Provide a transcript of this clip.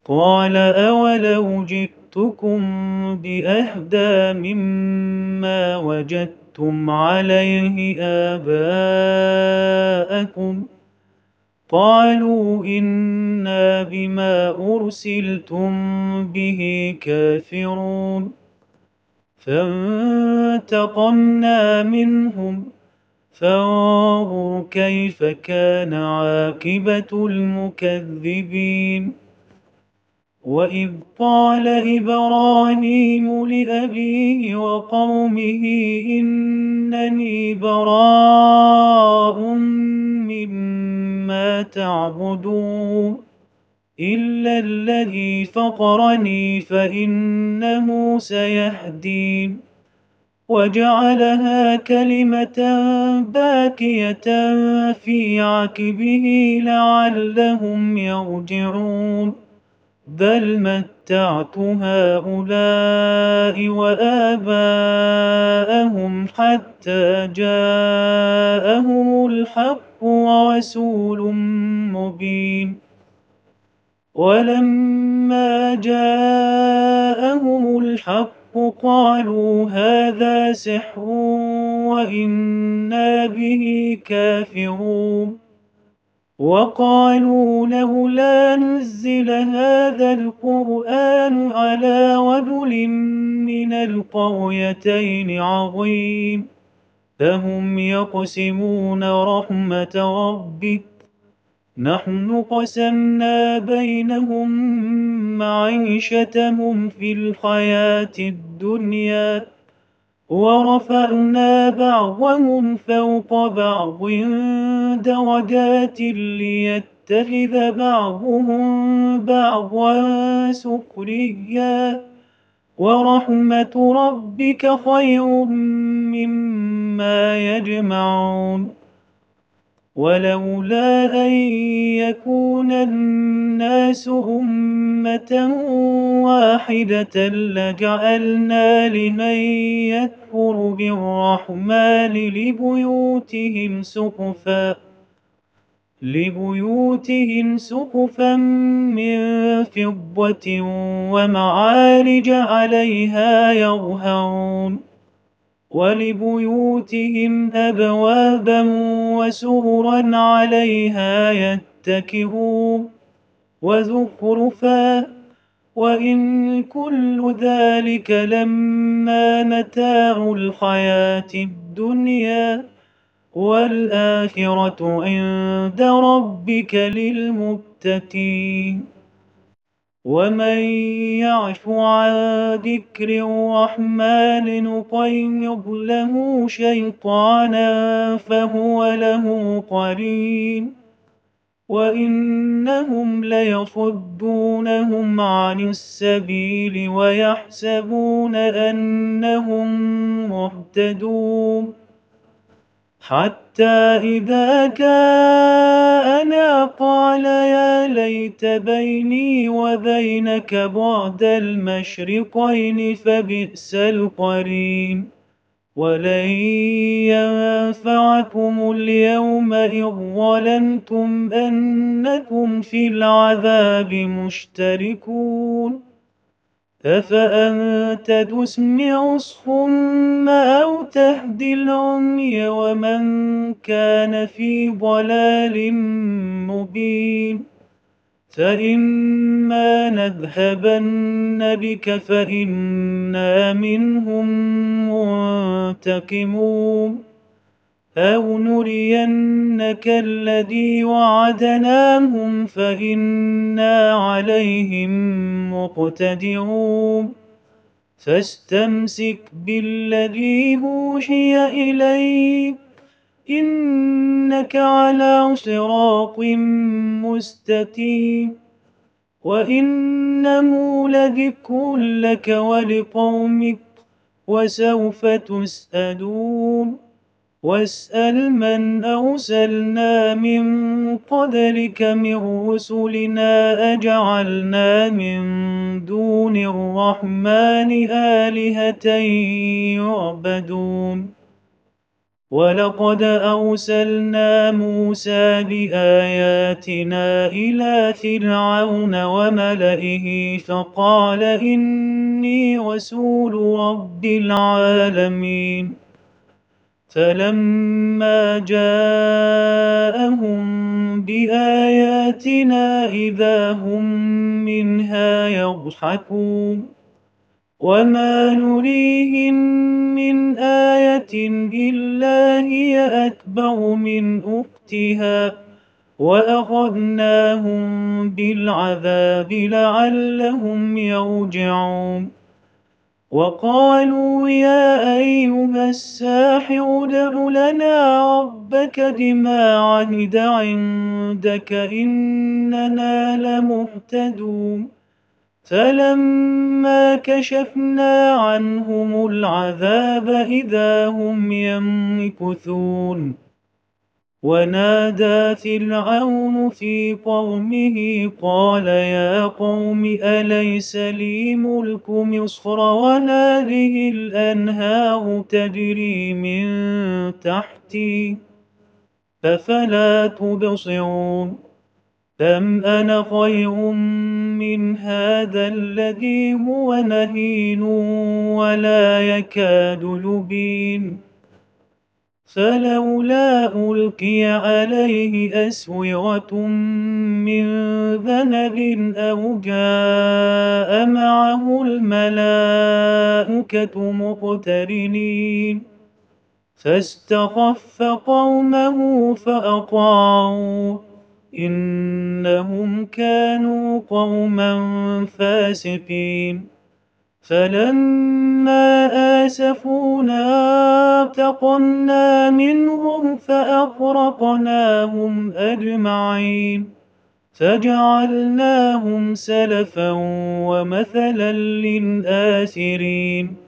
قال أولو جئتكم بأهدى مما وجدتم عليه آباءكم قالوا إنا بما أرسلتم به كافرون فانتقمنا منهم فانظر كيف كان عاقبة المكذبين وإذ قال إبراهيم لأبيه وقومه إنني براء مما تعبدون إلا الذي فطرني فإنه سيهدين وجعلها كلمة باقية في عقبه لعلهم يرجعون بل متعت هؤلاء وآباءهم حتى جاءهم الحق ورسول مبين ولما جاءهم الحق قالوا هذا سحر وإنا به كافرون وقالوا لولا نزل هذا القرآن على رجل من القريتين عظيم فهم يقسمون رحمة ربك نحن قسمنا بينهم معيشتهم في الحياة الدنيا ورفعنا بعضهم فوق بعض درجات ليتخذ بعضهم بعضا سخريا ورحمة ربك خير مما يجمعون ولولا أن يكون الناس أمة واحدة لجعلنا لمن يكفر بالرحمن لبيوتهم سقفا من فضة ومعارج عليها يظهرون ولبيوتهم أبوابا وسررا عليها يتكئون وزخرفا وإن كل ذلك لما متاع الحياة الدنيا والآخرة عند ربك للمتقين ومن يعش عن ذكر الرحمن نقيض له شيطانا فهو له قرين وإنهم ليصدونهم عن السبيل ويحسبون أنهم مهتدون حتى إذا جاءنا قال يا ليت بيني وبينك بعد المشرقين فبئس القرين ولن ينفعكم اليوم إذ ظلمتم أنكم في العذاب مشتركون أفأنت تسمع الصم أو تهدي العمي ومن كان في ضلال مبين فإما نذهبن بك فإنا منهم منتقمون أو نرينك الذي وعدناهم فإنا عليهم مقتدرون فاستمسك بالذي أوحي إليك إنك على صراط مستقيم وإنه لذكر لك ولقومك وسوف تسألون واسأل من أرسلنا من قبلك من رسلنا أجعلنا من دون الرحمن آلهة يعبدون ولقد أرسلنا موسى بآياتنا إلى فرعون وملئه فقال إني رسول رب العالمين. فلما جاءهم بآياتنا إذا هم منها يضحكون وما نريهم من آية إلا هي أكبر من أختها وأخذناهم بالعذاب لعلهم يرجعون. وقالوا يا أيها الساحر ادع لنا ربك بما عهد عندك إننا لمهتدون. فلما كشفنا عنهم العذاب إذا هم ينكثون. ونادى فرعون في قومه قال يا قوم أليس لي ملك مصر وهذه الأنهار تجري من تحتي أفلا تبصرون. أم أنا خير من هذا الذي هو مهين ولا يكاد يبين. فلولا ألقي عليه أسورة من ذهب أو جاء معه الملائكة مقترنين. فاستخف قومه فأطاعوه إنهم كانوا قوما فاسقين. فلما آسفونا انتقمنا منهم فأغرقناهم أجمعين فجعلناهم سلفا ومثلا للآخرين.